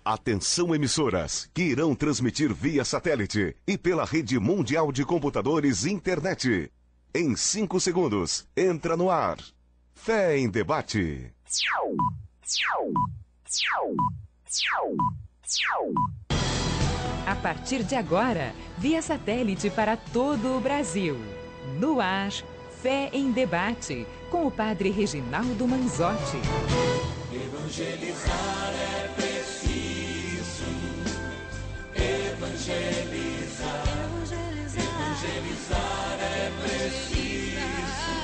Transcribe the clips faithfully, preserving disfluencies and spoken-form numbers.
Atenção emissoras, que irão transmitir via satélite e pela rede mundial de computadores internet. Em cinco segundos, entra no ar. Fé em Debate. A partir de agora, via satélite para todo o Brasil. No ar, Fé em Debate, com o padre Reginaldo Manzotti. Evangelizar é preciso. Evangelizar. Evangelizar é preciso.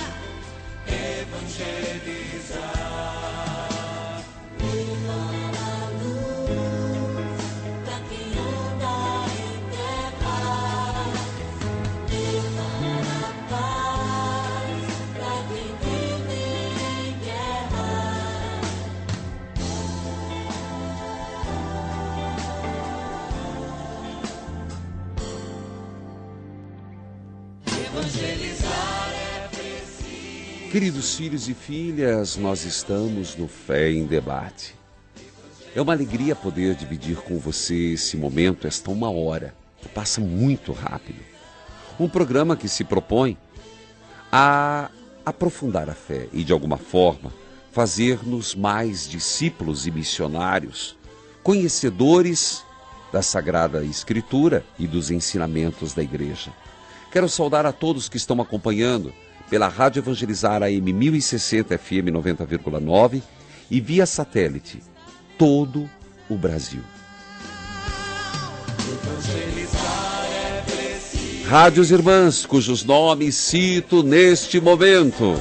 Evangelizar. Levar a luz pra quem anda em terra. Levar a paz pra quem vive em guerra. Evangelizar é preciso. Queridos filhos e filhas, nós estamos no Fé em Debate. É uma alegria poder dividir com você esse momento, esta uma hora, que passa muito rápido. Um programa que se propõe a aprofundar a fé e, de alguma forma, fazer-nos mais discípulos e missionários, conhecedores da Sagrada Escritura e dos ensinamentos da Igreja. Quero saudar a todos que estão acompanhando pela Rádio Evangelizar A M mil e sessenta F M noventa vírgula nove e via satélite, todo o Brasil. Rádios irmãs, cujos nomes cito neste momento.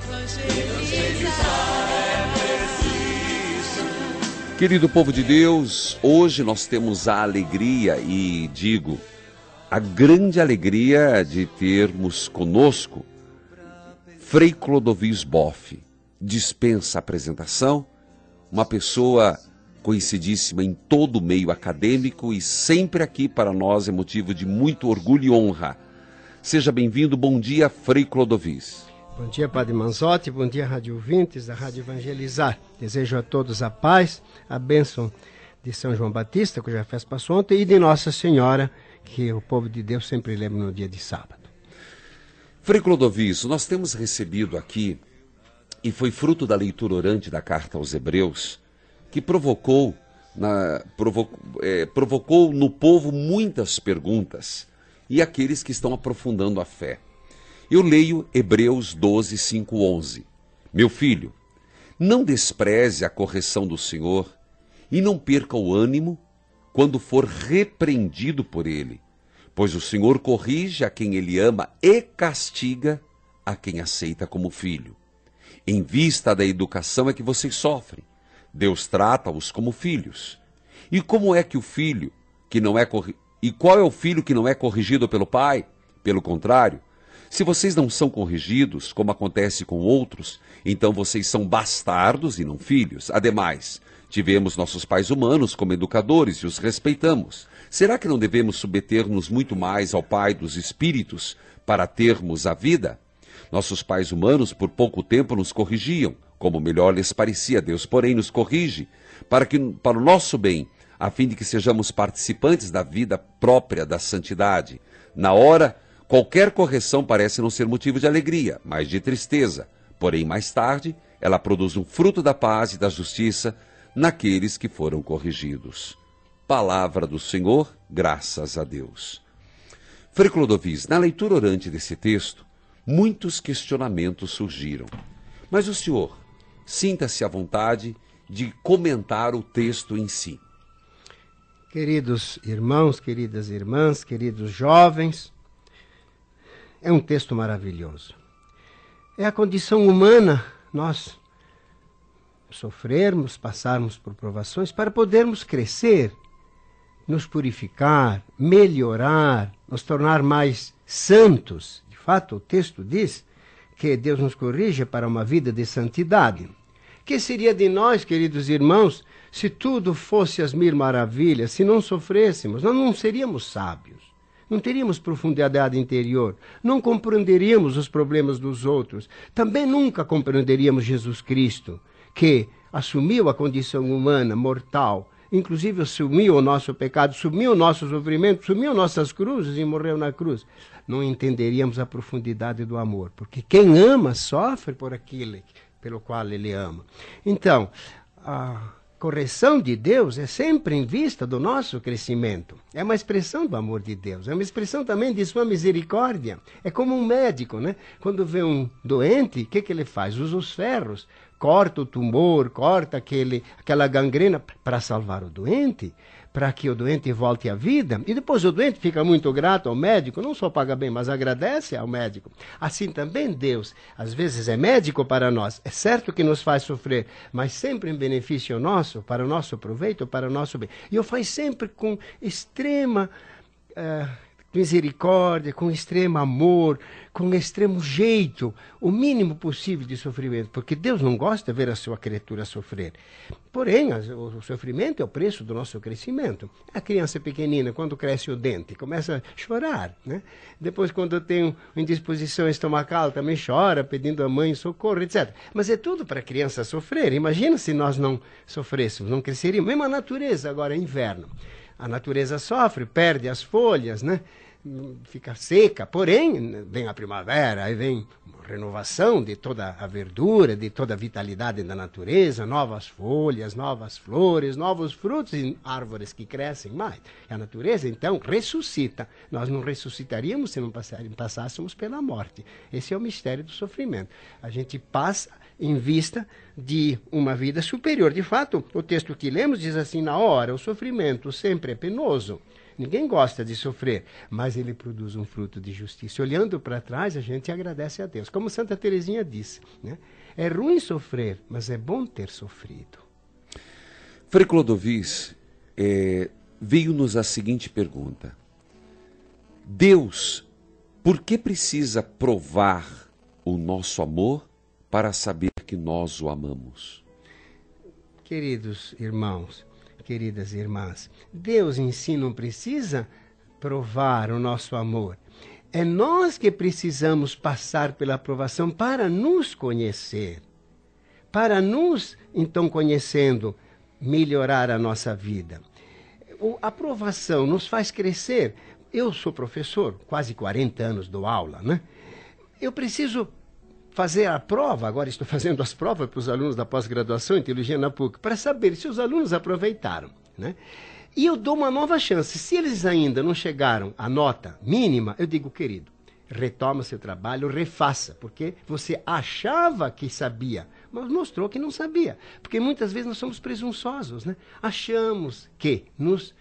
Querido povo de Deus, hoje nós temos a alegria e digo, a grande alegria de termos conosco Frei Clodovis Boff. Dispensa apresentação, uma pessoa conhecidíssima em todo o meio acadêmico e sempre aqui para nós é motivo de muito orgulho e honra. Seja bem-vindo, bom dia, Frei Clodovis. Bom dia, Padre Manzotti, bom dia, rádio ouvintes da Rádio Evangelizar. Desejo a todos a paz, a bênção de São João Batista, cuja festa passou ontem, e de Nossa Senhora, que o povo de Deus sempre lembra no dia de sábado. Frei Clodovis, nós temos recebido aqui, e foi fruto da leitura orante da carta aos Hebreus, que provocou, na, provocou, é, provocou no povo muitas perguntas, e aqueles que estão aprofundando a fé. Eu leio Hebreus doze, cinco, onze. Meu filho, não despreze a correção do Senhor, e não perca o ânimo quando for repreendido por ele, pois o Senhor corrige a quem ele ama e castiga a quem aceita como filho. Em vista da educação é que vocês sofrem. Deus trata-os como filhos. E como é que o filho que não é corri... E qual é o filho que não é corrigido pelo pai? Pelo contrário, se vocês não são corrigidos, como acontece com outros, então vocês são bastardos e não filhos. Ademais, tivemos nossos pais humanos como educadores e os respeitamos. Será que não devemos submeter-nos muito mais ao Pai dos Espíritos para termos a vida? Nossos pais humanos por pouco tempo nos corrigiam, como melhor lhes parecia. Deus, porém, nos corrige para, que, para o nosso bem, a fim de que sejamos participantes da vida própria da santidade. Na hora, qualquer correção parece não ser motivo de alegria, mas de tristeza. Porém, mais tarde, ela produz um fruto da paz e da justiça naqueles que foram corrigidos. Palavra do Senhor, graças a Deus. Frei Clodovis, na leitura orante desse texto, muitos questionamentos surgiram. Mas o senhor, sinta-se à vontade de comentar o texto em si. Queridos irmãos, queridas irmãs, queridos jovens, é um texto maravilhoso. É a condição humana, nós sofrermos, passarmos por provações para podermos crescer, nos purificar, melhorar, nos tornar mais santos. De fato, o texto diz que Deus nos corrige para uma vida de santidade. Que seria de nós, queridos irmãos, se tudo fosse as mil maravilhas, se não sofrêssemos? Nós não seríamos sábios, não teríamos profundidade interior, não compreenderíamos os problemas dos outros, também nunca compreenderíamos Jesus Cristo, que assumiu a condição humana, mortal, inclusive assumiu o nosso pecado, assumiu o nosso sofrimento, assumiu nossas cruzes e morreu na cruz, não entenderíamos a profundidade do amor, porque quem ama sofre por aquilo pelo qual ele ama. Então, a correção de Deus é sempre em vista do nosso crescimento. É uma expressão do amor de Deus, é uma expressão também de sua misericórdia. É como um médico, né? Quando vê um doente, o que, que ele faz? Usa os ferros, corta o tumor, corta aquele, aquela gangrena para salvar o doente, para que o doente volte à vida. E depois o doente fica muito grato ao médico, não só paga bem, mas agradece ao médico. Assim também Deus, às vezes é médico para nós. É certo que nos faz sofrer, mas sempre em benefício nosso, para o nosso proveito, para o nosso bem. E o faz sempre com extrema uh, misericórdia, com extremo amor, com extremo jeito, o mínimo possível de sofrimento, porque Deus não gosta de ver a sua criatura sofrer. Porém, o sofrimento é o preço do nosso crescimento. A criança pequenina, quando cresce o dente, começa a chorar, né? Depois, quando tem indisposição estomacal, também chora, pedindo à mãe socorro, etcétera. Mas é tudo para a criança sofrer. Imagina se nós não sofrêssemos, não cresceríamos. Mesmo a natureza, agora é inverno. A natureza sofre, perde as folhas, né? Fica seca, porém vem a primavera, aí vem uma renovação de toda a verdura, de toda a vitalidade da natureza, novas folhas, novas flores, novos frutos e árvores que crescem mais. A natureza então ressuscita. Nós não ressuscitaríamos se não passássemos pela morte. Esse é o mistério do sofrimento. A gente passa em vista de uma vida superior. De fato, o texto que lemos diz assim: na hora, o sofrimento sempre é penoso. Ninguém gosta de sofrer, mas ele produz um fruto de justiça. Olhando para trás, a gente agradece a Deus. Como Santa Teresinha disse, né? É ruim sofrer, mas é bom ter sofrido. Frei Clodovis, é, veio-nos a seguinte pergunta. Deus, por que precisa provar o nosso amor para saber que nós o amamos? Queridos irmãos, queridas irmãs, Deus em si não precisa provar o nosso amor. É nós que precisamos passar pela provação para nos conhecer. Para nos, então, conhecendo, melhorar a nossa vida. A provação nos faz crescer. Eu sou professor, quase quarenta anos dou aula, né? Eu preciso fazer a prova, agora estou fazendo as provas para os alunos da pós-graduação em Teologia na P U C, para saber se os alunos aproveitaram, né? E eu dou uma nova chance. Se eles ainda não chegaram à nota mínima, eu digo, querido, retoma seu trabalho, refaça, porque você achava que sabia, mas mostrou que não sabia. Porque muitas vezes nós somos presunçosos, né? Achamos que nos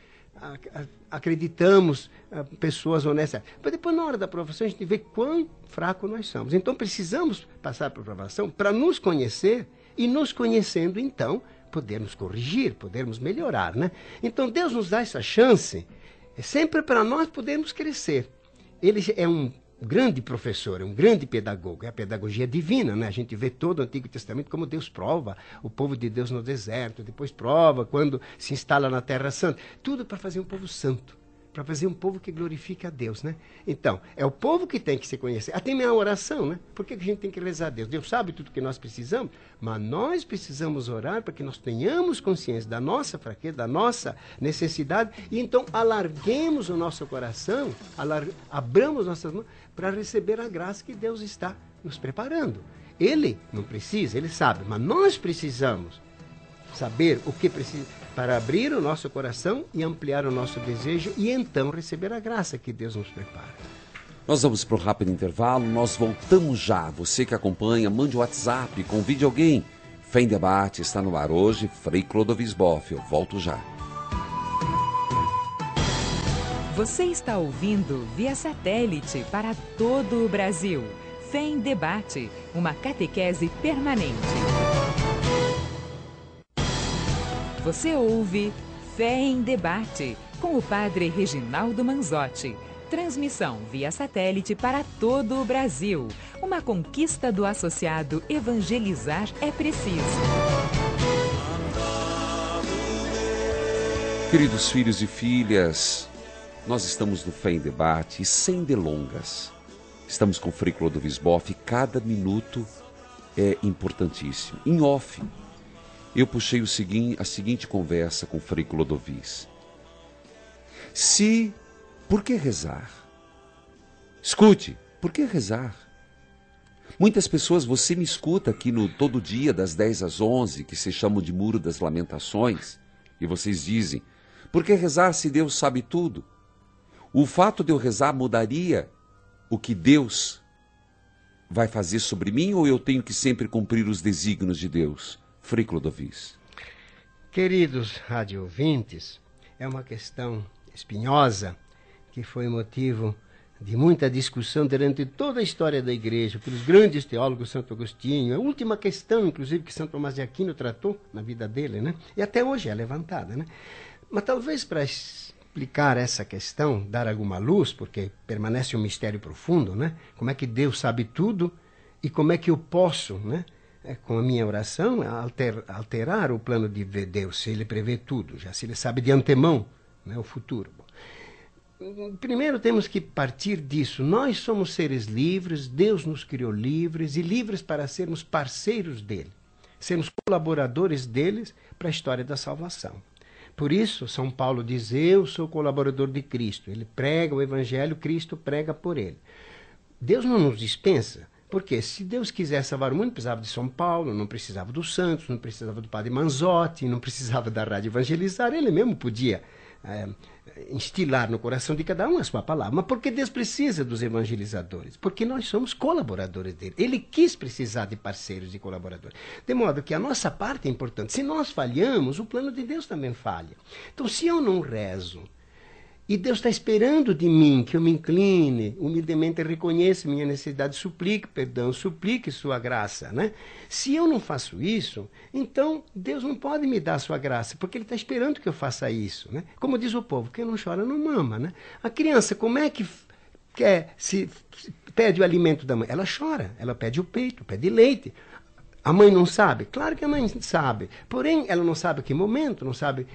acreditamos uh, pessoas honestas. Mas depois, na hora da aprovação, a gente vê quão fraco nós somos. Então, precisamos passar por aprovação para nos conhecer e, nos conhecendo, então, podermos corrigir, podermos melhorar, né? Então, Deus nos dá essa chance, é sempre para nós podermos crescer. Ele é um grande professor, é um grande pedagogo, é a pedagogia divina, né? A gente vê todo o Antigo Testamento como Deus prova o povo de Deus no deserto, depois prova quando se instala na Terra Santa, tudo para fazer um povo santo, para fazer um povo que glorifique a Deus, né? Então, é o povo que tem que se conhecer. Até minha oração, né? Por que a gente tem que rezar a Deus? Deus sabe tudo que nós precisamos, mas nós precisamos orar para que nós tenhamos consciência da nossa fraqueza, da nossa necessidade, e então alarguemos o nosso coração, alar... abramos nossas mãos para receber a graça que Deus está nos preparando. Ele não precisa, ele sabe, mas nós precisamos saber o que precisa para abrir o nosso coração e ampliar o nosso desejo e então receber a graça que Deus nos prepara. Nós vamos para um rápido intervalo, nós voltamos já. Você que acompanha, mande o WhatsApp, convide alguém. Fé em Debate está no ar hoje, Frei Clodovis Boff. Eu volto já. Você está ouvindo via satélite para todo o Brasil. Fé em Debate, uma catequese permanente. Você ouve Fé em Debate, com o padre Reginaldo Manzotti. Transmissão via satélite para todo o Brasil. Uma conquista do associado Evangelizar é Preciso. Queridos filhos e filhas, nós estamos no Fé em Debate e sem delongas. Estamos com o Frei Clodovis Boff e cada minuto é importantíssimo. Em off, eu puxei o seguinte, a seguinte conversa com Frei Clodovis. Se, por que rezar? Escute, por que rezar? Muitas pessoas, você me escuta aqui no Todo Dia, das dez às onze, que se chamam de Muro das Lamentações, e vocês dizem, por que rezar se Deus sabe tudo? O fato de eu rezar mudaria o que Deus vai fazer sobre mim, ou eu tenho que sempre cumprir os desígnios de Deus? Frei Clodovis. Queridos rádio ouvintes, é uma questão espinhosa que foi motivo de muita discussão durante toda a história da Igreja, pelos grandes teólogos Santo Agostinho, a última questão, inclusive, que São Tomás de Aquino tratou na vida dele, né? E até hoje é levantada, né? Mas talvez para explicar essa questão, dar alguma luz, porque permanece um mistério profundo, né? Como é que Deus sabe tudo e como é que eu posso, né, é, com a minha oração, alter, alterar o plano de Deus, se ele prevê tudo, já se ele sabe de antemão, né, o futuro. Primeiro temos que partir disso. Nós somos seres livres, Deus nos criou livres e livres para sermos parceiros dele, sermos colaboradores deles para a história da salvação. Por isso, São Paulo diz, eu sou colaborador de Cristo. Ele prega o Evangelho, Cristo prega por ele. Deus não nos dispensa, porque se Deus quisesse salvar o mundo, não precisava de São Paulo, não precisava dos santos, não precisava do Padre Manzotti, não precisava da Rádio Evangelizar, ele mesmo podia é, instilar no coração de cada um a sua palavra. Mas por que Deus precisa dos evangelizadores? Porque nós somos colaboradores dele. Ele quis precisar de parceiros e colaboradores. De modo que a nossa parte é importante. Se nós falhamos, o plano de Deus também falha. Então, se eu não rezo, e Deus está esperando de mim que eu me incline, humildemente reconheça minha necessidade, suplique perdão, suplique sua graça, né? Se eu não faço isso, então Deus não pode me dar sua graça, porque Ele está esperando que eu faça isso, né? Como diz o povo, quem não chora não mama, né? A criança, como é que quer, se pede o alimento da mãe? Ela chora, ela pede o peito, pede leite. A mãe não sabe? Claro que a mãe sabe, porém ela não sabe que momento, não sabe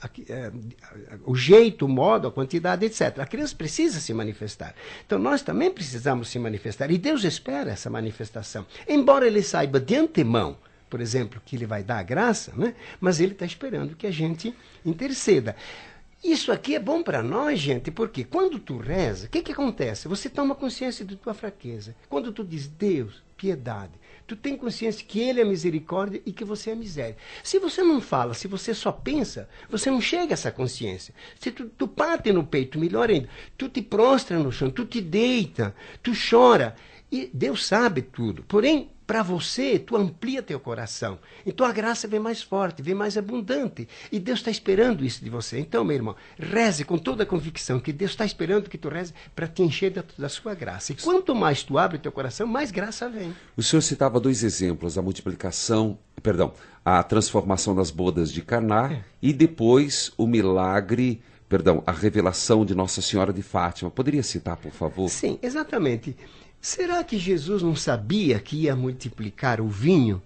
o jeito, o modo, a quantidade, etcétera. A criança precisa se manifestar. Então nós também precisamos se manifestar. E Deus espera essa manifestação. Embora Ele saiba de antemão, por exemplo, que Ele vai dar a graça, né? Mas Ele está esperando que a gente interceda. Isso aqui é bom para nós, gente, porque quando tu reza, o que, que acontece? Você toma consciência de tua fraqueza. Quando tu diz, Deus, piedade, tu tem consciência que Ele é misericórdia e que você é miséria. Se você não fala, se você só pensa, você não chega a essa consciência. Se tu, tu bate no peito, melhor ainda, tu te prostra no chão, tu te deita, tu chora. E Deus sabe tudo. Porém, para você, tu amplia teu coração. Então a graça vem mais forte, vem mais abundante. E Deus está esperando isso de você. Então, meu irmão, reze com toda a convicção que Deus está esperando que tu reze para te encher da, da sua graça. E quanto mais tu abre teu coração, mais graça vem. O senhor citava dois exemplos, a multiplicação, perdão, a transformação das bodas de Caná é. e depois o milagre, perdão, a revelação de Nossa Senhora de Fátima. Poderia citar, por favor? Sim, exatamente. Será que Jesus não sabia que ia multiplicar o vinho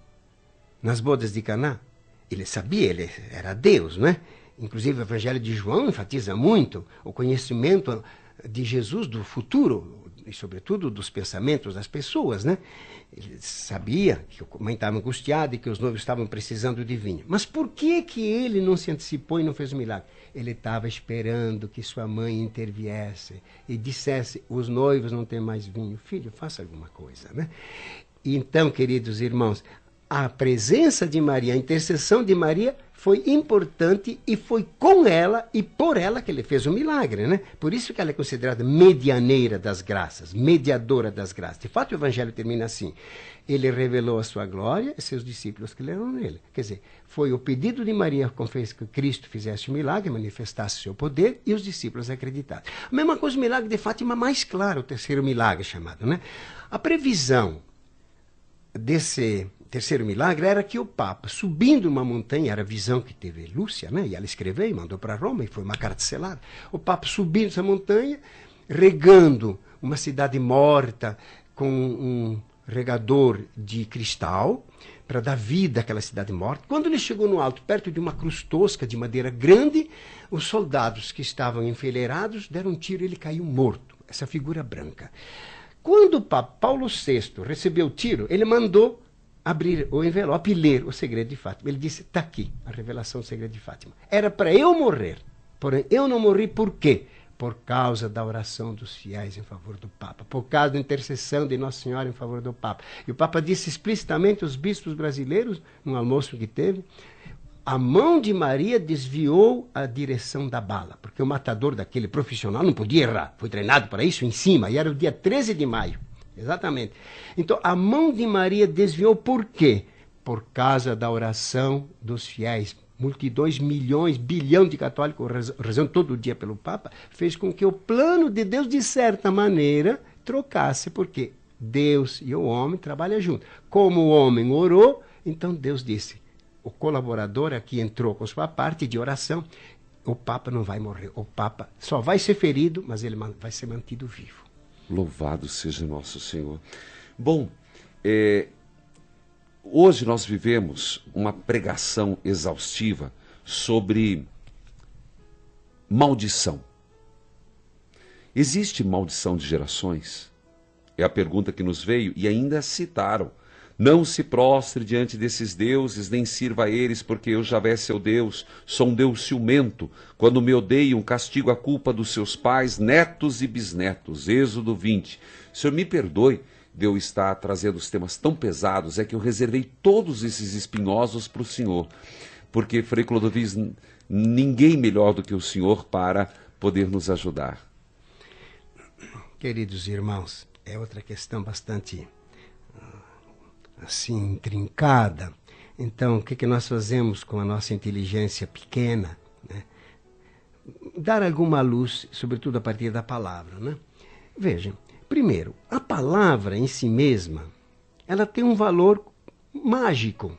nas bodas de Caná? Ele sabia, ele era Deus, né? Inclusive o Evangelho de João enfatiza muito o conhecimento de Jesus do futuro e, sobretudo, dos pensamentos das pessoas, né? Ele sabia que a mãe estava angustiada e que os noivos estavam precisando de vinho. Mas por que que ele não se antecipou e não fez o milagre? Ele estava esperando que sua mãe interviesse e dissesse, os noivos não têm mais vinho. Filho, faça alguma coisa, né? Então, queridos irmãos, a presença de Maria, a intercessão de Maria foi importante e foi com ela e por ela que ele fez o milagre, né? Por isso que ela é considerada medianeira das graças, mediadora das graças. De fato, o Evangelho termina assim. Ele revelou a sua glória e seus discípulos que leram nele. Quer dizer, foi o pedido de Maria que fez que Cristo fizesse o milagre, manifestasse seu poder, e os discípulos acreditaram. A mesma coisa o milagre de Fátima, mais claro, o terceiro milagre chamado, né? A previsão desse terceiro milagre era que o Papa, subindo uma montanha, era a visão que teve Lúcia, né? E ela escreveu e mandou para Roma, e foi uma carta selada. O Papa subindo essa montanha, regando uma cidade morta com um regador de cristal, para dar vida àquela cidade morta. Quando ele chegou no alto, perto de uma cruz tosca de madeira grande, os soldados que estavam enfileirados deram um tiro e ele caiu morto, essa figura branca. Quando o Papa Paulo sexto recebeu o tiro, ele mandou abrir o envelope e ler o segredo de Fátima. Ele disse, está aqui, a revelação do segredo de Fátima. Era para eu morrer, porém eu não morri por quê? Por causa da oração dos fiéis em favor do Papa, por causa da intercessão de Nossa Senhora em favor do Papa. E o Papa disse explicitamente aos bispos brasileiros, num almoço que teve, a mão de Maria desviou a direção da bala, porque o matador daquele profissional não podia errar, foi treinado para isso em cima, e era o dia treze de maio, exatamente. Então, a mão de Maria desviou por quê? Por causa da oração dos fiéis. Multidões, milhões, bilhão de católicos rezando todo dia pelo Papa, fez com que o plano de Deus, de certa maneira, trocasse, porque Deus e o homem trabalham juntos. Como o homem orou, então Deus disse, o colaborador aqui entrou com sua parte de oração, o Papa não vai morrer, o Papa só vai ser ferido, mas ele vai ser mantido vivo. Louvado seja nosso Senhor. Bom, é... hoje nós vivemos uma pregação exaustiva sobre maldição. Existe maldição de gerações? É a pergunta que nos veio e ainda citaram. Não se prostre diante desses deuses, nem sirva a eles, porque eu, Javé, seu Deus, sou um Deus ciumento. Quando me odeiam, castigo a culpa dos seus pais, netos e bisnetos. Êxodo vinte. Senhor, me perdoe de eu estar trazendo os temas tão pesados, é que eu reservei todos esses espinhosos para o Senhor, porque, Frei Clodovis, ninguém melhor do que o Senhor para poder nos ajudar. Queridos irmãos, é outra questão bastante, assim, intrincada. Então, o que, que nós fazemos com a nossa inteligência pequena? Né? Dar alguma luz, sobretudo a partir da palavra, né? Vejam, primeiro, a palavra em si mesma, ela tem um valor mágico.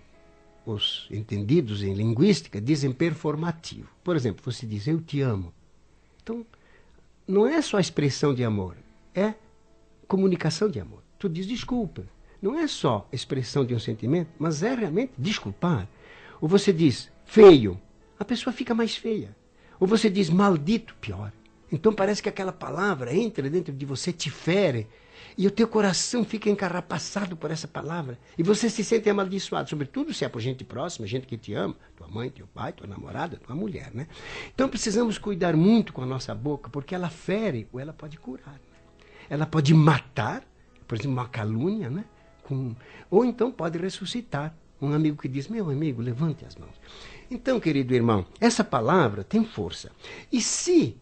Os entendidos em linguística dizem performativo. Por exemplo, você diz, eu te amo. Então, não é só expressão de amor, é comunicação de amor. Tu diz desculpa. Não é só expressão de um sentimento, mas é realmente desculpar. Ou você diz feio, a pessoa fica mais feia. Ou você diz maldito, pior. Então parece que aquela palavra entra dentro de você, te fere, e o teu coração fica encarrapaçado por essa palavra. E você se sente amaldiçoado, sobretudo se é por gente próxima, gente que te ama, tua mãe, teu pai, tua namorada, tua mulher, né? Então precisamos cuidar muito com a nossa boca, porque ela fere ou ela pode curar. Né? Ela pode matar, por exemplo, uma calúnia, né? Com... ou então pode ressuscitar. Um amigo que diz, meu amigo, levante as mãos. Então, querido irmão, essa palavra tem força. E se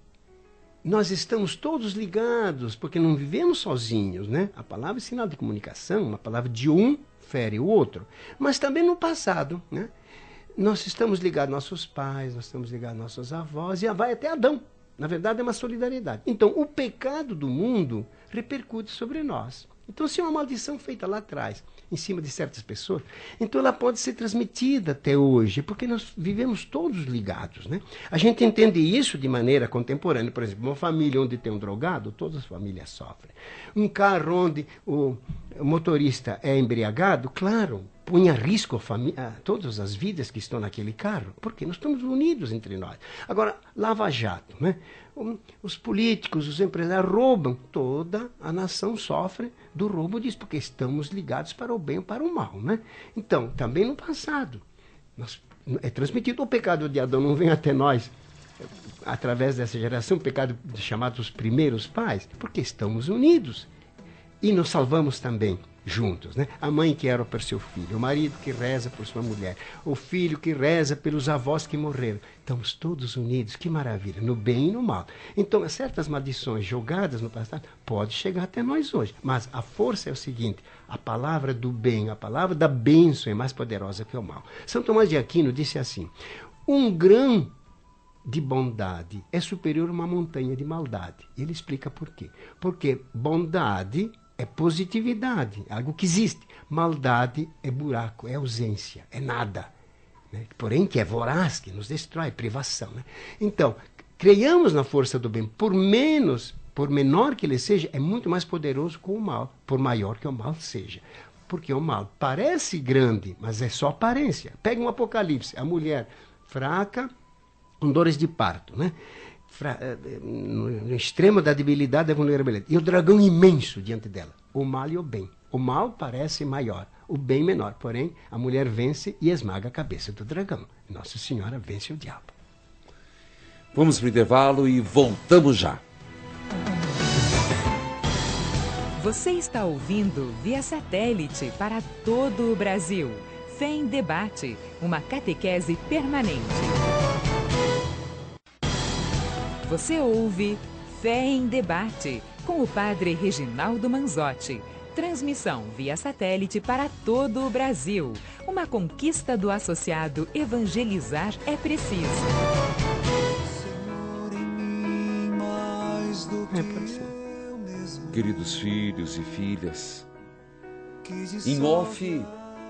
nós estamos todos ligados, porque não vivemos sozinhos, né? A palavra é sinal de comunicação, uma palavra de um fere o outro. Mas também no passado, né? Nós estamos ligados aos nossos pais, nós estamos ligados aos nossos avós, e vai até Adão. Na verdade, é uma solidariedade. Então, o pecado do mundo repercute sobre nós. Então, se é uma maldição feita lá atrás, em cima de certas pessoas, então ela pode ser transmitida até hoje, porque nós vivemos todos ligados, né? A gente entende isso de maneira contemporânea. Por exemplo, uma família onde tem um drogado, todas as famílias sofrem. Um carro onde o motorista é embriagado, claro, põe a risco a família, todas as vidas que estão naquele carro, porque nós estamos unidos entre nós. Agora, Lava Jato, né? Os políticos, os empresários roubam, toda a nação sofre do roubo disso, porque estamos ligados para o bem ou para o mal, né? Então, também no passado, nós, é transmitido o pecado de Adão, não vem até nós, através dessa geração, o pecado chamado os primeiros pais, porque estamos unidos e nos salvamos também juntos, né? A mãe que ora por seu filho, o marido que reza por sua mulher, o filho que reza pelos avós que morreram. Estamos todos unidos, que maravilha, no bem e no mal. Então, certas maldições jogadas no passado podem chegar até nós hoje, mas a força é o seguinte, a palavra do bem, a palavra da bênção é mais poderosa que o mal. São Tomás de Aquino disse assim, um grão de bondade é superior a uma montanha de maldade. E ele explica por quê. Porque bondade é positividade, algo que existe. Maldade é buraco, é ausência, é nada. Né? Porém, que é voraz, que nos destrói, privação. Né? Então, creiamos na força do bem, por menos, por menor que ele seja, é muito mais poderoso que o mal, por maior que o mal seja. Porque o mal parece grande, mas é só aparência. Pega um Apocalipse, a mulher fraca, com dores de parto, né? No extremo da debilidade e da vulnerabilidade. E o dragão imenso diante dela, o mal e o bem. O mal parece maior, o bem menor. Porém, a mulher vence e esmaga a cabeça do dragão. Nossa Senhora vence o diabo. Vamos para o intervalo e voltamos já. Você está ouvindo via satélite para todo o Brasil. Fé em Debate, uma catequese permanente. Você ouve Fé em Debate, com o padre Reginaldo Manzotti. Transmissão via satélite para todo o Brasil. Uma conquista do associado Evangelizar é Preciso. É, pode ser. Queridos filhos e filhas, em off,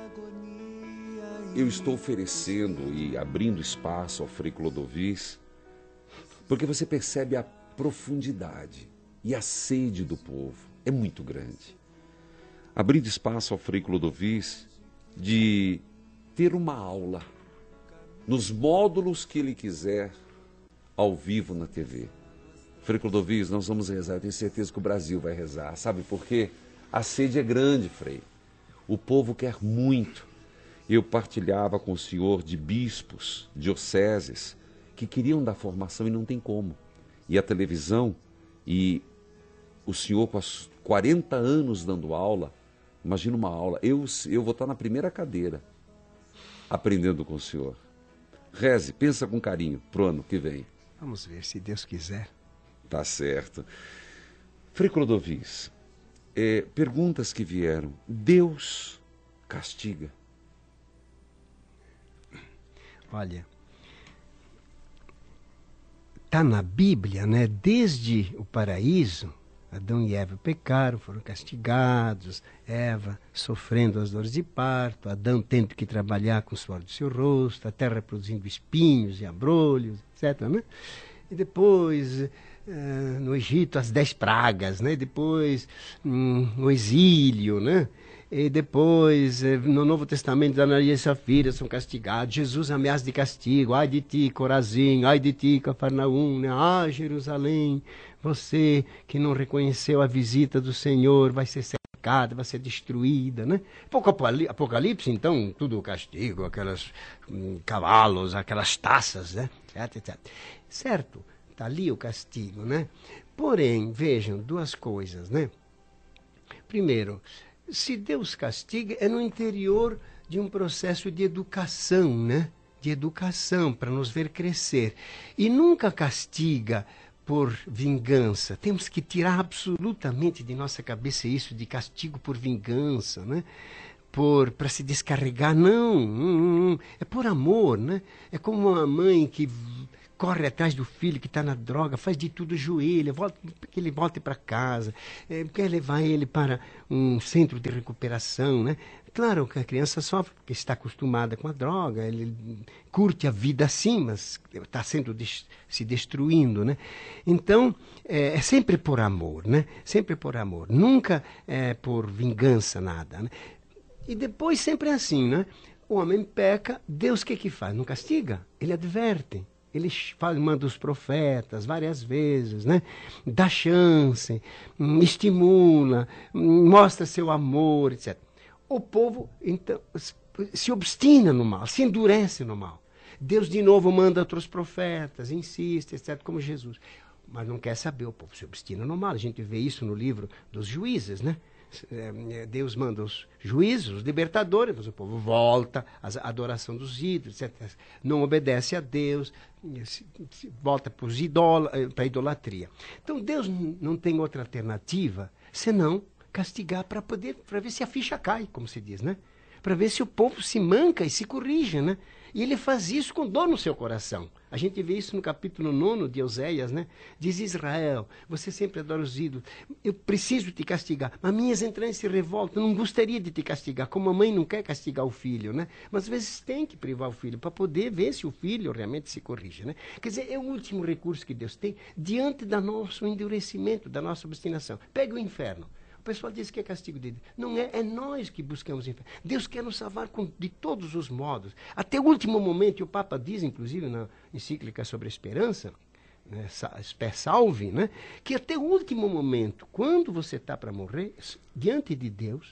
eu estou oferecendo e abrindo espaço ao Frei Clodovis, porque você percebe a profundidade e a sede do povo. É muito grande. Abrindo espaço ao Frei Clodovis de ter uma aula nos módulos que ele quiser ao vivo na T V. Frei Clodovis, nós vamos rezar, eu tenho certeza que o Brasil vai rezar. Sabe por quê? A sede é grande, Frei. O povo quer muito. Eu partilhava com o senhor de bispos, dioceses, que queriam dar formação e não tem como. E a televisão, e o senhor com os quarenta anos dando aula, imagina uma aula, eu, eu vou estar na primeira cadeira, aprendendo com o senhor. Reze, pensa com carinho pro ano que vem. Vamos ver, se Deus quiser. Tá certo. Frei Clodovis, é, perguntas que vieram. Deus castiga? Olha, está na Bíblia, né? Desde o paraíso, Adão e Eva pecaram, foram castigados, Eva sofrendo as dores de parto, Adão tendo que trabalhar com o suor do seu rosto, a terra produzindo espinhos e abrolhos, etcétera, né? E depois, uh, no Egito, as dez pragas, né? Depois, hum, o exílio, né? E depois, no Novo Testamento, Ananias e Safira são castigados. Jesus ameaça de castigo. Ai de ti, Corazim. Ai de ti, Cafarnaum. Né? Ah, Jerusalém, você que não reconheceu a visita do Senhor vai ser cercada, vai ser destruída. Né? Pouco Apocalipse, então, tudo castigo. Aquelas hum, cavalos, aquelas taças, né? Etc, etcétera. Certo, está ali o castigo, né? Porém, vejam, duas coisas, né? Primeiro, se Deus castiga, é no interior de um processo de educação, né? De educação, para nos ver crescer. E nunca castiga por vingança. Temos que tirar absolutamente de nossa cabeça isso de castigo por vingança, né? Por, para se descarregar. Não, não, não, é por amor, né? É como uma mãe que corre atrás do filho que está na droga, faz de tudo, joelha, volta, que ele volte para casa, é, quer levar ele para um centro de recuperação, né? Claro que a criança sofre porque está acostumada com a droga, ele curte a vida assim, mas está sendo des, se destruindo, né? Então, é, é sempre por amor, né? Sempre por amor, nunca é por vingança, nada, né? E depois sempre é assim, né? O homem peca, Deus o que que faz? Não castiga? Ele adverte. Ele faz, manda os profetas várias vezes, né? Dá chance, estimula, mostra seu amor, etcétera. O povo, então, se obstina no mal, se endurece no mal. Deus, de novo, manda outros profetas, insiste, etcétera, como Jesus. Mas não quer saber, o povo se obstina no mal. A gente vê isso no livro dos Juízes, né? Deus manda os juízes, os libertadores, mas o povo volta à adoração dos ídolos, etcétera. Não obedece a Deus, se, se volta para a idolatria. Então Deus não tem outra alternativa senão castigar para poder, para ver se a ficha cai, como se diz, né? Para ver se o povo se manca e se corrige, né? E ele faz isso com dor no seu coração. A gente vê isso no capítulo nono de Oséias, né? Diz: Israel, você sempre adora os ídolos. Eu preciso te castigar, mas minhas entranhas se revoltam. Eu não gostaria de te castigar, como a mãe não quer castigar o filho, né? Mas às vezes tem que privar o filho para poder ver se o filho realmente se corrige, né? Quer dizer, é o último recurso que Deus tem diante do nosso endurecimento, da nossa obstinação. Pega o inferno. O pessoal diz que é castigo de Deus. Não é, é nós que buscamos o inferno. Deus quer nos salvar com, de todos os modos. Até o último momento, e o Papa diz, inclusive, na encíclica sobre a esperança, né, Sper Salve, né, que até o último momento, quando você está para morrer, diante de Deus,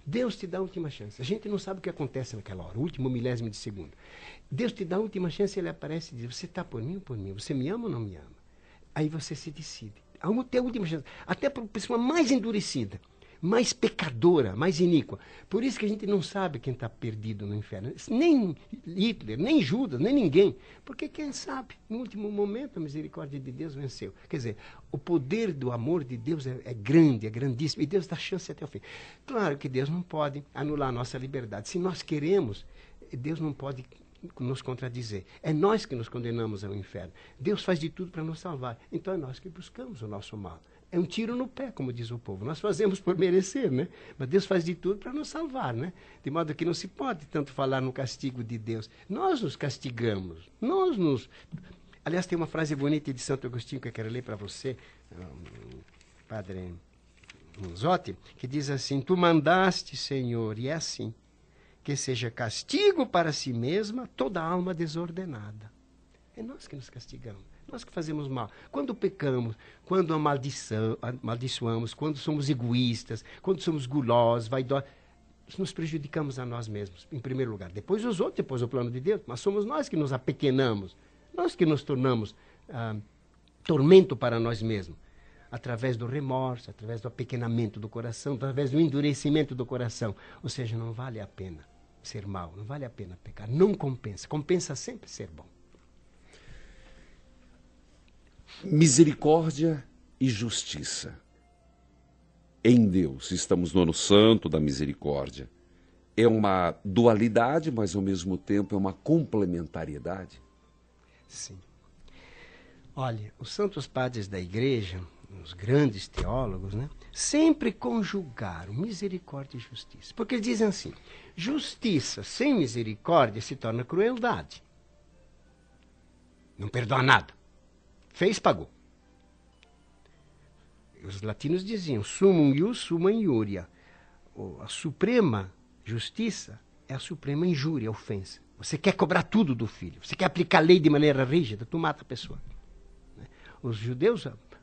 Deus te dá a última chance. A gente não sabe o que acontece naquela hora, o último milésimo de segundo. Deus te dá a última chance e ele aparece e diz, você está por mim ou por mim? Você me ama ou não me ama? Aí você se decide. Até a última chance. Até para a pessoa mais endurecida, mais pecadora, mais iníqua. Por isso que a gente não sabe quem está perdido no inferno. Nem Hitler, nem Judas, nem ninguém. Porque quem sabe, no último momento, a misericórdia de Deus venceu. Quer dizer, o poder do amor de Deus é, é grande, é grandíssimo. E Deus dá chance até o fim. Claro que Deus não pode anular a nossa liberdade. Se nós queremos, Deus não pode nos contradizer. É nós que nos condenamos ao inferno. Deus faz de tudo para nos salvar. Então é nós que buscamos o nosso mal. É um tiro no pé, como diz o povo. Nós fazemos por merecer, né? Mas Deus faz de tudo para nos salvar, né? De modo que não se pode tanto falar no castigo de Deus. Nós nos castigamos. Nós nos... Aliás, tem uma frase bonita de Santo Agostinho que eu quero ler para você, um, Padre Manzotti, que diz assim, tu mandaste, Senhor, e é assim, que seja castigo para si mesma toda alma desordenada. É nós que nos castigamos. Nós que fazemos mal. Quando pecamos, quando amaldiçoamos, quando somos egoístas, quando somos gulosos, vaidosos, nos prejudicamos a nós mesmos, em primeiro lugar. Depois os outros, depois o plano de Deus. Mas somos nós que nos apequenamos. Nós que nos tornamos ah, tormento para nós mesmos. Através do remorso, através do apequenamento do coração, através do endurecimento do coração. Ou seja, não vale a pena ser mal, não vale a pena pecar. Não compensa. Compensa sempre ser bom. Misericórdia e justiça. Em Deus, estamos no ano santo da misericórdia. É uma dualidade, mas ao mesmo tempo é uma complementariedade. Sim. Olha, os santos padres da igreja, os grandes teólogos, né, sempre conjugaram misericórdia e justiça. Porque eles dizem assim, justiça sem misericórdia se torna crueldade. Não perdoa nada. Fez, pagou. Os latinos diziam, sumum ius, summa injuria. A suprema justiça é a suprema injúria, a ofensa. Você quer cobrar tudo do filho. Você quer aplicar a lei de maneira rígida, tu mata a pessoa. Os judeus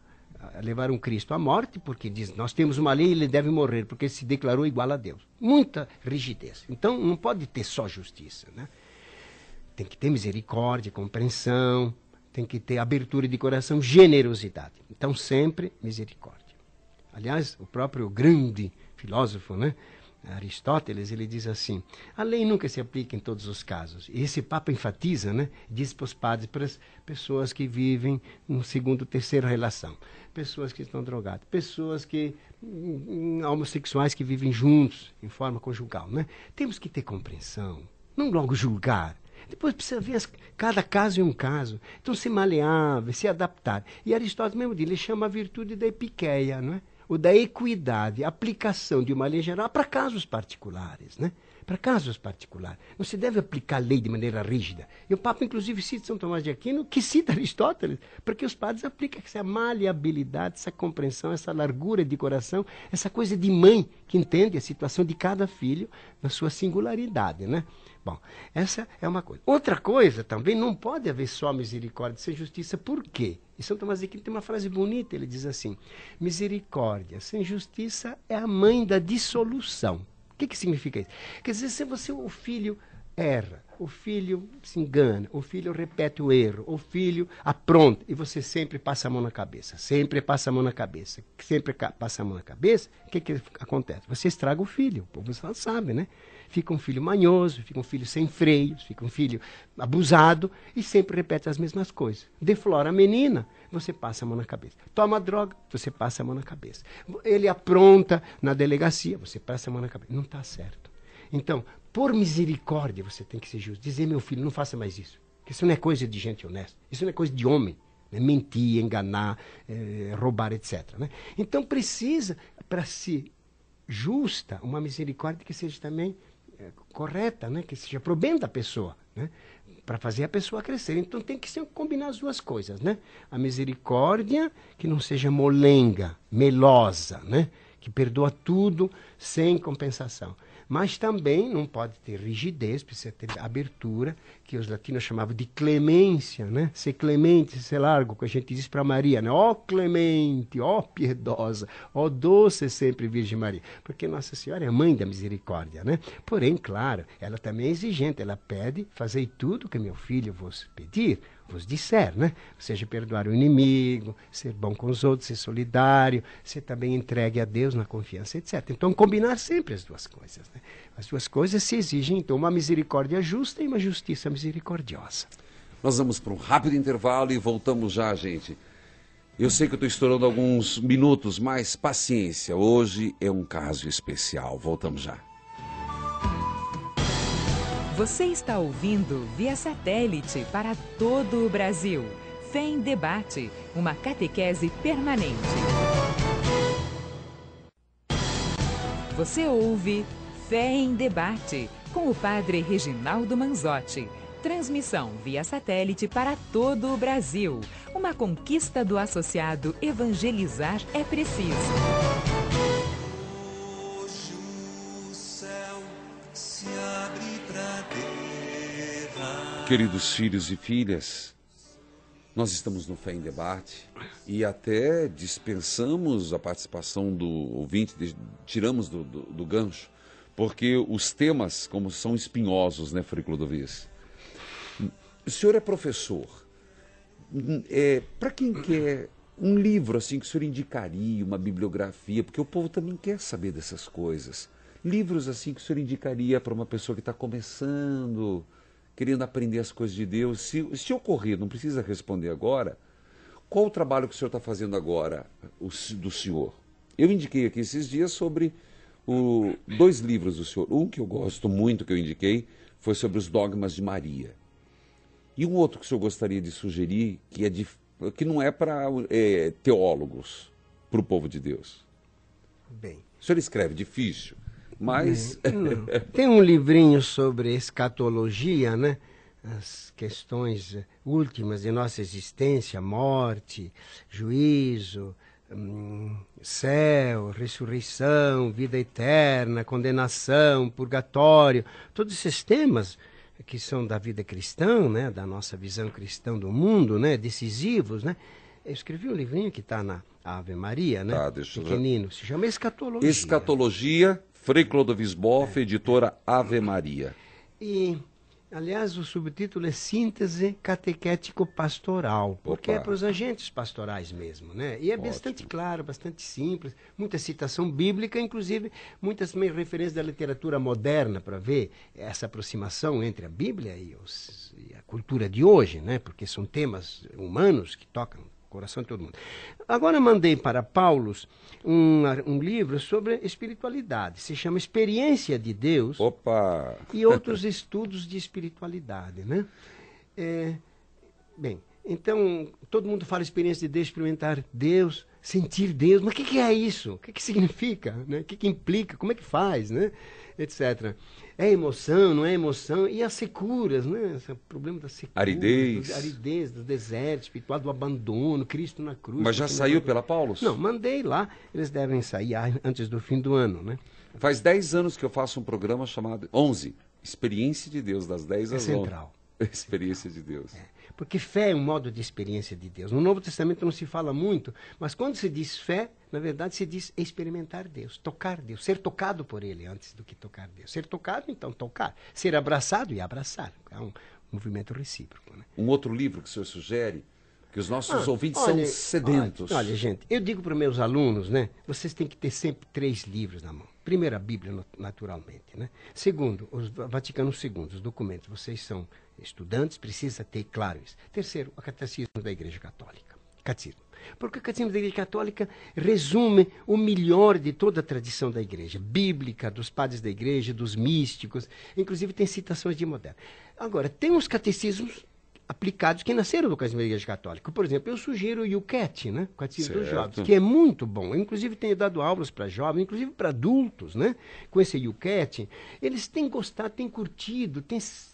levaram Cristo à morte porque diz, nós temos uma lei e ele deve morrer, porque ele se declarou igual a Deus. Muita rigidez. Então não pode ter só justiça, né? Tem que ter misericórdia, compreensão, tem que ter abertura de coração, generosidade. Então, sempre misericórdia. Aliás, o próprio grande filósofo, né, Aristóteles, ele diz assim, a lei nunca se aplica em todos os casos. E esse Papa enfatiza, né, diz para os padres, para as pessoas que vivem no segundo, terceira relação, pessoas que estão drogadas, pessoas que, hum, homossexuais que vivem juntos, em forma conjugal, né? Temos que ter compreensão, não logo julgar. Depois precisa ver, as, cada caso é um caso. Então, ser maleável, se adaptar. E Aristóteles mesmo diz, ele chama a virtude da epiqueia, não é? Ou da equidade, a aplicação de uma lei geral para casos particulares, né? Para casos particulares. Não se deve aplicar a lei de maneira rígida. E o Papa, inclusive, cita São Tomás de Aquino, que cita Aristóteles, porque os padres aplicam essa maleabilidade, essa compreensão, essa largura de coração, essa coisa de mãe que entende a situação de cada filho na sua singularidade, né? Bom, essa é uma coisa. Outra coisa também, não pode haver só misericórdia sem justiça. Por quê? E São Tomás de Aquino tem uma frase bonita, ele diz assim, misericórdia sem justiça é a mãe da dissolução. O que, que significa isso? Quer dizer, se você, o filho erra, o filho se engana, o filho repete o erro, o filho apronta, e você sempre passa a mão na cabeça, sempre passa a mão na cabeça, sempre passa a mão na cabeça, o que, que acontece? Você estraga o filho, o povo só sabe, né? Fica um filho manhoso, fica um filho sem freios, fica um filho abusado e sempre repete as mesmas coisas. Deflora a menina, você passa a mão na cabeça. Toma droga, você passa a mão na cabeça. Ele apronta na delegacia, você passa a mão na cabeça. Não está certo. Então, por misericórdia, você tem que ser justo. Dizer, meu filho, não faça mais isso. Porque isso não é coisa de gente honesta. Isso não é coisa de homem. Né? Mentir, enganar, eh, roubar, etcétera. Né? Então, precisa, para ser justa, uma misericórdia que seja também é, correta, né? Que seja pro bem da pessoa, né? Para fazer a pessoa crescer. Então tem que ser, combinar as duas coisas, né? A misericórdia que não seja molenga, melosa, né? Que perdoa tudo sem compensação. Mas também não pode ter rigidez, precisa ter abertura, que os latinos chamavam de clemência, né? Ser clemente, ser largo, que a gente diz para Maria, né? Ó clemente, ó piedosa, ó doce sempre Virgem Maria. Porque Nossa Senhora é a mãe da misericórdia, né? Porém, claro, ela também é exigente, ela pede, fazei tudo que meu filho vos pedir, vos disser, né? Ou seja, perdoar o inimigo, ser bom com os outros, ser solidário, ser também entregue a Deus na confiança, etcétera. Então, combinar sempre as duas coisas, né? As duas coisas se exigem, então, uma misericórdia justa e uma justiça misericordiosa. Nós vamos para um rápido intervalo e voltamos já, gente. Eu sei que eu estou estourando alguns minutos, mas paciência, hoje é um caso especial. Voltamos já. Você está ouvindo via satélite para todo o Brasil. Fé em Debate, uma catequese permanente. Você ouve Fé em Debate, com o padre Reginaldo Manzotti. Transmissão via satélite para todo o Brasil. Uma conquista do associado Evangelizar é Preciso. Hoje o céu se abre pra terra. Queridos filhos e filhas, nós estamos no Fé em Debate e até dispensamos a participação do ouvinte, de, tiramos do, do, do gancho, porque os temas, como são espinhosos, né, Frei Clodovis? O senhor é professor. É, para quem quer um livro assim que o senhor indicaria, uma bibliografia, porque o povo também quer saber dessas coisas. Livros assim que o senhor indicaria para uma pessoa que está começando, querendo aprender as coisas de Deus. Se, se ocorrer, não precisa responder agora, qual o trabalho que o senhor está fazendo agora, o, do senhor? Eu indiquei aqui esses dias sobre o, dois livros do senhor. Um que eu gosto muito, que eu indiquei, foi sobre os dogmas de Maria. E um outro que o senhor gostaria de sugerir, que, é de, que não é para é, teólogos, para o povo de Deus? Bem. O senhor escreve, difícil, mas... Bem, tem um livrinho sobre escatologia, né? As questões últimas de nossa existência, morte, juízo, hum, céu, ressurreição, vida eterna, condenação, purgatório, todos esses temas que são da vida cristã, né, da nossa visão cristã do mundo, né, decisivos, né. Eu escrevi um livrinho que está na Ave Maria, né, tá, deixa pequenino, eu... se chama Escatologia. Escatologia, Frei Clodovis Boff, é. editora Ave Maria. E, aliás, o subtítulo é Síntese Catequético-Pastoral, porque Opa. é para os agentes pastorais mesmo, né? E é Ótimo. bastante claro, bastante simples, muita citação bíblica, inclusive muitas referências da literatura moderna para ver essa aproximação entre a Bíblia e, os, e a cultura de hoje, né? Porque são temas humanos que tocam o coração de todo mundo. Agora mandei para Paulos um, um livro sobre espiritualidade. Se chama Experiência de Deus. Opa! E outros estudos de espiritualidade, né? É, bem, então, todo mundo fala experiência de Deus, experimentar Deus, sentir Deus. Mas o que, que é isso? O que, que significa? Né? O que, que implica? Como é que faz? Né? Etc. É emoção, não é emoção? E as securas, né? Esse problema da secura. Aridez. Do, aridez, do deserto espiritual, do abandono, Cristo na cruz. Mas já saiu pela Paulos? Não, mandei lá. Eles devem sair antes do fim do ano, né? Faz dez anos que eu faço um programa chamado onze. Experiência de Deus, das dez às onze. É central. Experiência de Deus. É, porque fé é um modo de experiência de Deus. No Novo Testamento não se fala muito, mas quando se diz fé, na verdade se diz experimentar Deus, tocar Deus, ser tocado por Ele antes do que tocar Deus. Ser tocado, então tocar. Ser abraçado e abraçar. É um movimento recíproco. Né? Um outro livro que o senhor sugere, que os nossos ah, ouvintes olha, são sedentos. Olha, olha, gente, eu digo para os meus alunos, né? Vocês têm que ter sempre três livros na mão. Primeiro, a Bíblia, naturalmente, né? Segundo, os Vaticano segundo, os documentos. Vocês são estudantes, precisa ter claro isso. Terceiro, o Catecismo da Igreja Católica. Catecismo. Porque o Catecismo da Igreja Católica resume o melhor de toda a tradição da Igreja, bíblica, dos padres da Igreja, dos místicos, inclusive tem citações de moderno. Agora, tem uns catecismos aplicados que nasceram do Catecismo da Igreja Católica. Por exemplo, eu sugiro o Yucat, né? O Catecismo dos Jovens, que é muito bom. Eu, inclusive, tenho dado aulas para jovens, inclusive para adultos, né? Com esse Yucat. Eles têm gostado, têm curtido, têm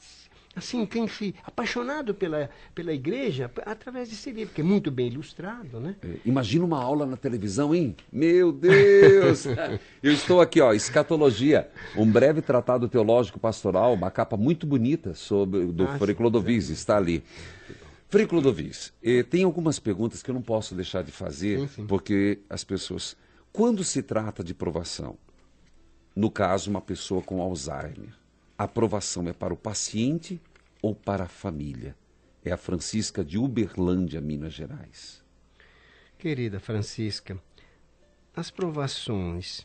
assim, tem se apaixonado pela, pela igreja através desse livro, que é muito bem ilustrado, né? É, imagina uma aula na televisão, hein? Meu Deus! Eu estou aqui, ó, Escatologia, um breve tratado teológico pastoral, uma capa muito bonita sobre do Ah, Frei sim, Clodovis, está ali. Frei Clodovis, eh, tem algumas perguntas que eu não posso deixar de fazer, Sim, sim. porque as pessoas... Quando se trata de provação, no caso, uma pessoa com Alzheimer, a aprovação é para o paciente ou para a família? É a Francisca de Uberlândia, Minas Gerais. Querida Francisca, as provações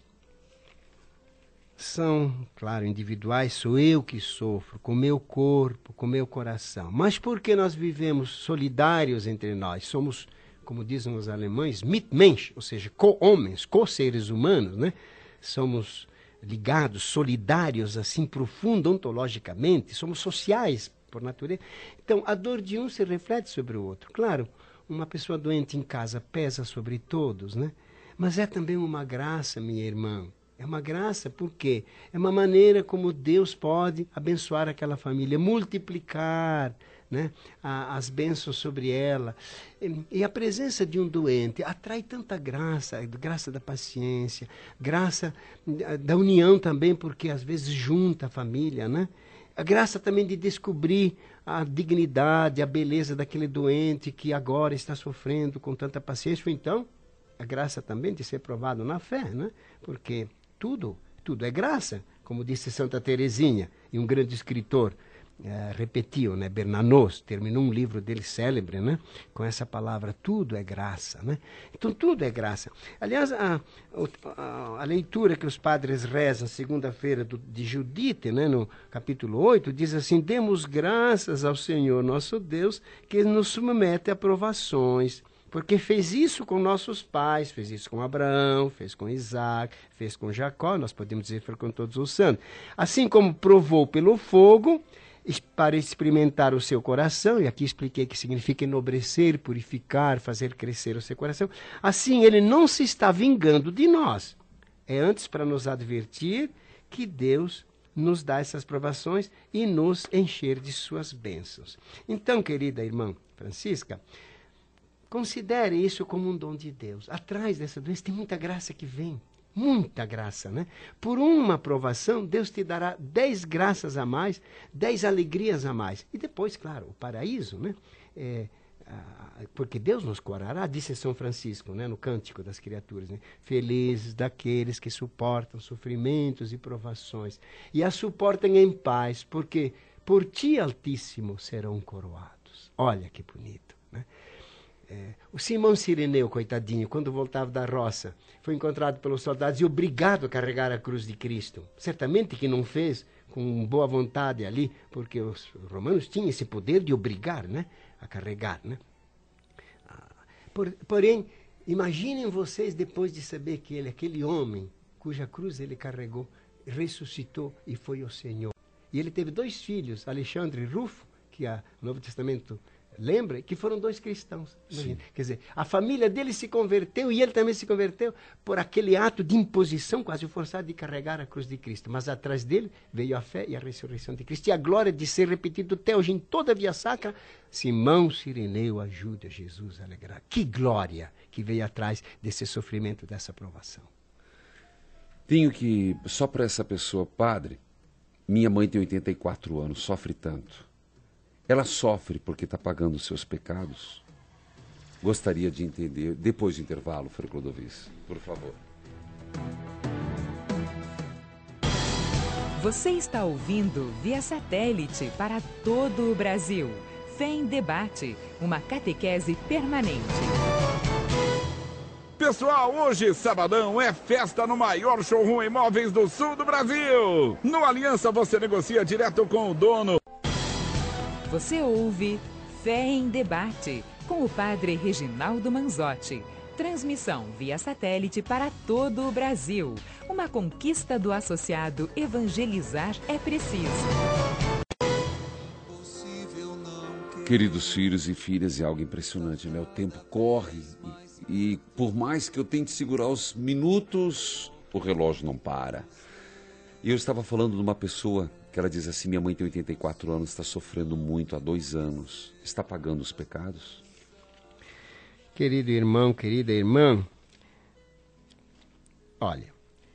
são, claro, individuais, sou eu que sofro, com meu corpo, com meu coração. Mas porque nós vivemos solidários entre nós, somos, como dizem os alemães, Mitmensch, ou seja, co-homens, co-seres humanos, né? Somos ligados, solidários, assim, profundo, ontologicamente, somos sociais por natureza. Então, a dor de um se reflete sobre o outro. Claro, uma pessoa doente em casa pesa sobre todos, né? Mas é também uma graça, minha irmã. É uma graça porque é uma maneira como Deus pode abençoar aquela família, multiplicar, né, a, as bênçãos sobre ela. E, e a presença de um doente atrai tanta graça, graça da paciência, graça da, da união também, porque às vezes junta a família, né? A graça também de descobrir a dignidade, a beleza daquele doente que agora está sofrendo com tanta paciência. Então, a graça também de ser provado na fé, né? Porque tudo, tudo é graça, como disse Santa Teresinha, e um grande escritor eh, repetiu, né? Bernanos terminou um livro dele célebre, né? Com essa palavra, tudo é graça, né? Então tudo é graça. Aliás, a, a, a leitura que os padres rezam segunda-feira do, de Judite, né? No capítulo oito, diz assim: demos graças ao Senhor nosso Deus que nos submete a provações, porque fez isso com nossos pais, fez isso com Abraão, fez com Isaac, fez com Jacó, nós podemos dizer foi com todos os santos. Assim como provou pelo fogo, para experimentar o seu coração, e aqui expliquei que significa enobrecer, purificar, fazer crescer o seu coração, assim ele não se está vingando de nós. É antes para nos advertir que Deus nos dá essas provações e nos encher de suas bênçãos. Então, querida irmã Francisca, considere isso como um dom de Deus. Atrás dessa doença tem muita graça que vem. Muita graça, né? Por uma provação, Deus te dará dez graças a mais, dez alegrias a mais. E depois, claro, o paraíso, né? É, ah, porque Deus nos curará, disse São Francisco, né? No Cântico das Criaturas, né? Felizes daqueles que suportam sofrimentos e provações, e as suportem em paz, porque por ti, Altíssimo, serão coroados. Olha que bonito, né? É, o Simão Sireneu, coitadinho, quando voltava da roça, foi encontrado pelos soldados e obrigado a carregar a cruz de Cristo. Certamente que não fez com boa vontade ali, porque os romanos tinham esse poder de obrigar, né, a carregar, né? Ah, por, porém, imaginem vocês depois de saber que ele, aquele homem cuja cruz ele carregou, ressuscitou e foi o Senhor. E ele teve dois filhos, Alexandre e Rufo, que a, o Novo Testamento lembra, que foram dois cristãos. Quer dizer, a família dele se converteu e ele também se converteu por aquele ato de imposição quase forçado de carregar a cruz de Cristo. Mas atrás dele veio a fé e a ressurreição de Cristo. E a glória de ser repetido até hoje em toda a Via Sacra. Simão Sireneu ajuda Jesus a alegrar. Que glória que veio atrás desse sofrimento, dessa provação. Tenho que, só para essa pessoa, padre, minha mãe tem oitenta e quatro anos, sofre tanto. Ela sofre porque está pagando os seus pecados? Gostaria de entender, depois do intervalo, Frei Clodovis, por favor. Você está ouvindo via satélite para todo o Brasil. Fé em Debate, uma catequese permanente. Pessoal, hoje, sabadão, é festa no maior showroom imóveis do sul do Brasil. No Aliança, você negocia direto com o dono. Você ouve Fé em Debate, com o padre Reginaldo Manzotti. Transmissão via satélite para todo o Brasil. Uma conquista do associado Evangelizar é Preciso. Queridos filhos e filhas, é algo impressionante, né? O tempo corre e, e por mais que eu tente segurar os minutos, o relógio não para. E eu estava falando de uma pessoa que ela diz assim, minha mãe tem oitenta e quatro anos, está sofrendo muito há dois anos. Está pagando os pecados? Querido irmão, querida irmã, olha,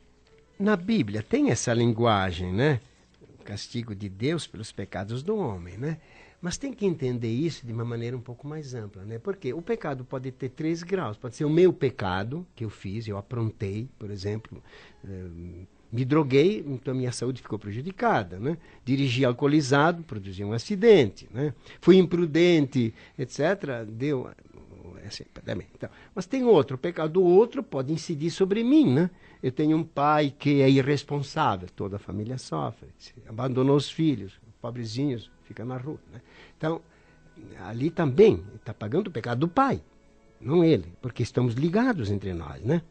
na Bíblia tem essa linguagem, né? O castigo de Deus pelos pecados do homem, né? Mas tem que entender isso de uma maneira um pouco mais ampla, né? Porque o pecado pode ter três graus. Pode ser o meu pecado, que eu fiz, eu aprontei, por exemplo, eh, me droguei, então a minha saúde ficou prejudicada, né? Dirigi alcoolizado, produzi um acidente, né? Fui imprudente, etcétera, deu... Assim, também. Então, mas tem outro, o pecado do outro pode incidir sobre mim, né? Eu tenho um pai que é irresponsável, toda a família sofre, abandonou os filhos, pobrezinhos, fica na rua, né? Então, ali também está pagando o pecado do pai, não ele, porque estamos ligados entre nós, né?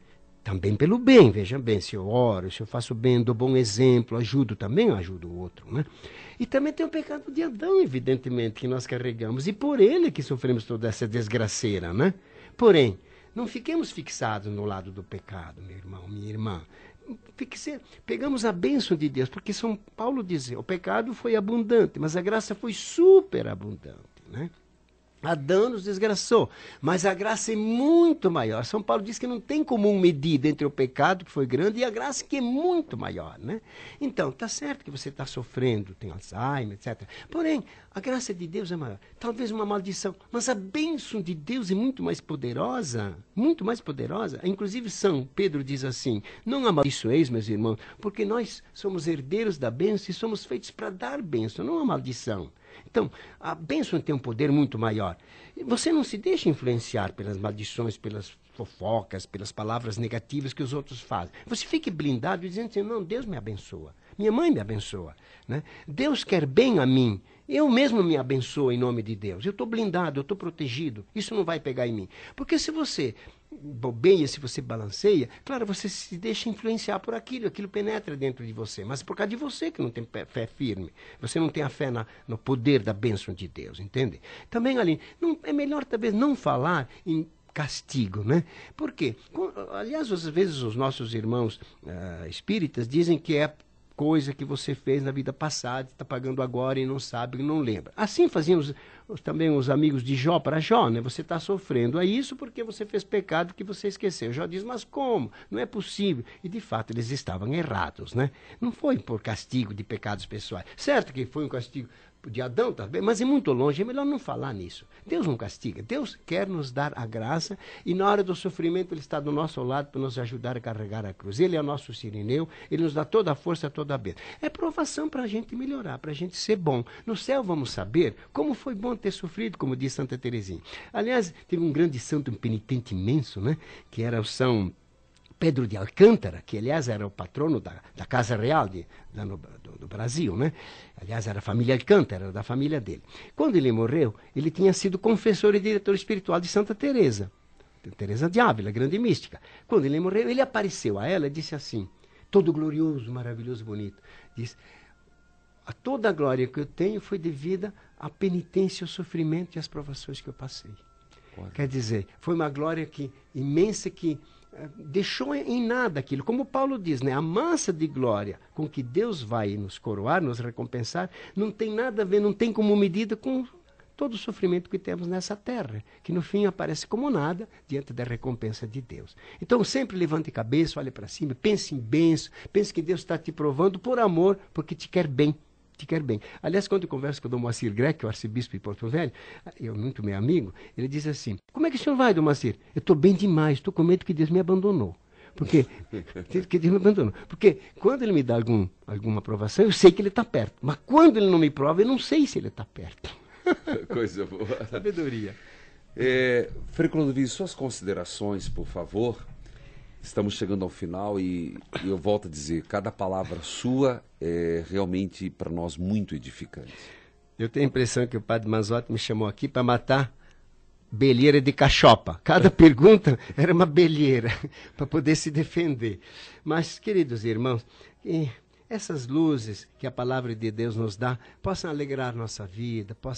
Também pelo bem, veja bem, se eu oro, se eu faço bem, dou bom exemplo, ajudo também, eu ajudo o outro, né? E também tem o pecado de Adão, evidentemente, que nós carregamos, e por ele que sofremos toda essa desgraceira, né? Porém, não fiquemos fixados no lado do pecado, meu irmão, minha irmã. Fixe, pegamos a bênção de Deus, porque São Paulo diz, o pecado foi abundante, mas a graça foi superabundante, né? Adão nos desgraçou, mas a graça é muito maior. São Paulo diz que não tem comum medida entre o pecado, que foi grande, e a graça, que é muito maior, né? Então, tá certo que você está sofrendo, tem Alzheimer, etcétera. Porém, a graça de Deus é maior. Talvez uma maldição, mas a bênção de Deus é muito mais poderosa, muito mais poderosa. Inclusive, São Pedro diz assim, não amaldiçoeis, meus irmãos, porque nós somos herdeiros da bênção e somos feitos para dar bênção, não a maldição. Então, a bênção tem um poder muito maior. Você não se deixa influenciar pelas maldições, pelas fofocas, pelas palavras negativas que os outros fazem. Você fique blindado dizendo assim, não, Deus me abençoa. Minha mãe me abençoa, né? Deus quer bem a mim. Eu mesmo me abençoo em nome de Deus. Eu estou blindado, eu estou protegido. Isso não vai pegar em mim. Porque se você bobeia, se você balanceia, claro, você se deixa influenciar por aquilo, aquilo penetra dentro de você, mas por causa de você que não tem fé firme, você não tem a fé na, no poder da bênção de Deus, entende? Também, ali, não, é melhor talvez não falar em castigo, né? Por quê? Aliás, às vezes os nossos irmãos uh, espíritas dizem que é coisa que você fez na vida passada, está pagando agora e não sabe, não lembra. Assim faziam os, os, também os amigos de Jó para Jó, né? Você está sofrendo a isso porque você fez pecado que você esqueceu. Jó diz, mas como? Não é possível. E de fato eles estavam errados, né? Não foi por castigo de pecados pessoais. Certo que foi um castigo de Adão também, mas é muito longe, é melhor não falar nisso. Deus não castiga, Deus quer nos dar a graça e na hora do sofrimento Ele está do nosso lado para nos ajudar a carregar a cruz. Ele é o nosso sirineu, Ele nos dá toda a força, toda a bênção. É provação para a gente melhorar, para a gente ser bom. No céu vamos saber como foi bom ter sofrido, como diz Santa Teresinha. Aliás, teve um grande santo, um penitente imenso, né, que era o São Pedro de Alcântara, que aliás era o patrono da, da Casa Real de, da, no, do, do Brasil, né? Aliás, era a família Alcântara, era da família dele. Quando ele morreu, ele tinha sido confessor e diretor espiritual de Santa Teresa, Teresa de Ávila, grande mística. Quando ele morreu, ele apareceu a ela e disse assim, todo glorioso, maravilhoso, bonito, disse, a toda a glória que eu tenho foi devida à penitência, ao sofrimento e às provações que eu passei. Claro. Quer dizer, foi uma glória que, imensa que deixou em nada aquilo. Como Paulo diz, né? A massa de glória com que Deus vai nos coroar, nos recompensar, não tem nada a ver, não tem como medida com todo o sofrimento que temos nessa terra, que no fim aparece como nada diante da recompensa de Deus. Então sempre levante a cabeça, olhe para cima, pense em bênção, pense que Deus está te provando por amor, porque te quer bem. Te quer bem. Aliás, quando eu converso com o Dom Moacir Greco, que é o arcebispo de Porto Velho, eu muito meu amigo, ele diz assim, como é que o senhor vai, Dom Moacir? Eu estou bem demais, estou com medo que Deus me abandonou. Porque, que Deus me abandonou. Porque quando ele me dá algum, alguma aprovação, eu sei que ele está perto. Mas quando ele não me prova, eu não sei se ele está perto. Coisa boa. Sabedoria. É, Frei Clodovis, suas considerações, por favor. Estamos chegando ao final e, e eu volto a dizer, cada palavra sua é realmente para nós muito edificante. Eu tenho a impressão que o padre Manzotti me chamou aqui para matar belheira de cachopa. Cada pergunta era uma belheira para poder se defender. Mas, queridos irmãos, essas luzes que a palavra de Deus nos dá possam alegrar nossa vida, possam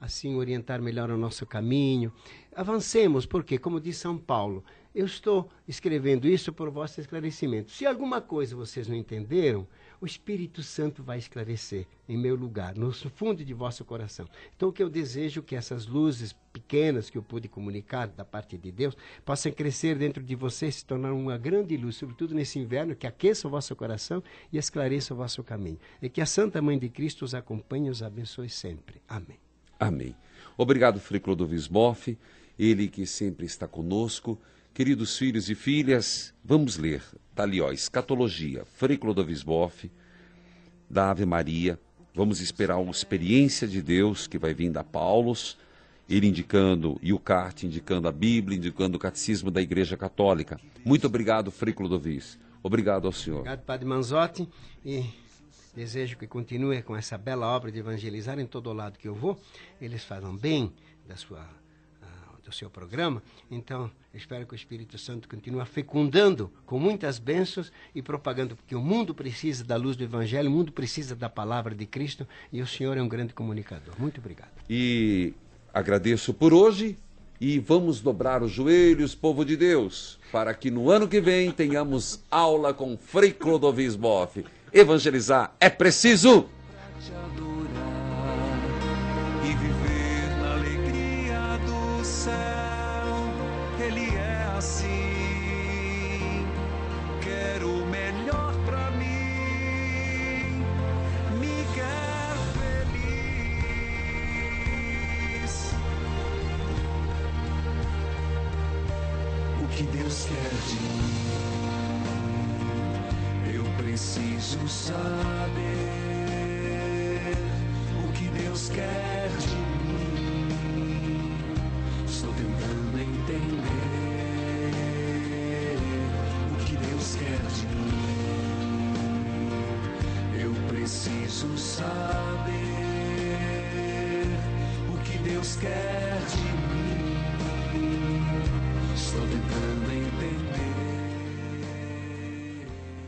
assim orientar melhor o nosso caminho. Avancemos, porque, como diz São Paulo, eu estou escrevendo isso por vosso esclarecimento. Se alguma coisa vocês não entenderam, o Espírito Santo vai esclarecer em meu lugar, no fundo de vosso coração. Então, o que eu desejo é que essas luzes pequenas que eu pude comunicar da parte de Deus possam crescer dentro de vocês, se tornar uma grande luz, sobretudo nesse inverno, que aqueça o vosso coração e esclareça o vosso caminho. E que a Santa Mãe de Cristo os acompanhe e os abençoe sempre. Amém. Amém. Obrigado, Frei Clodovis Boff, ele que sempre está conosco. Queridos filhos e filhas, vamos ler. Está ali, ó, Escatologia, Frei Clodovis Boff, da Ave Maria. Vamos esperar a experiência de Deus que vai vir da Paulos, ele indicando, e o Carte indicando a Bíblia, indicando o Catecismo da Igreja Católica. Muito obrigado, Frei Clodovis. Obrigado ao senhor. Obrigado, Padre Manzotti, e desejo que continue com essa bela obra de evangelizar em todo o lado que eu vou. Eles falam bem da sua, uh, do seu programa, então eu espero que o Espírito Santo continue fecundando com muitas bênçãos e propagando, porque o mundo precisa da luz do Evangelho, o mundo precisa da palavra de Cristo, e o senhor é um grande comunicador. Muito obrigado. E agradeço por hoje e vamos dobrar os joelhos, povo de Deus, para que no ano que vem tenhamos aula com Frei Clodovis Boff. Evangelizar é preciso! Te adorar e viver na alegria do céu. Ele é assim. Quero o melhor pra mim. Me quer feliz. O que Deus quer de mim, eu preciso saber. O que Deus quer de mim, estou tentando entender. O que Deus quer de mim, eu preciso saber. O que Deus quer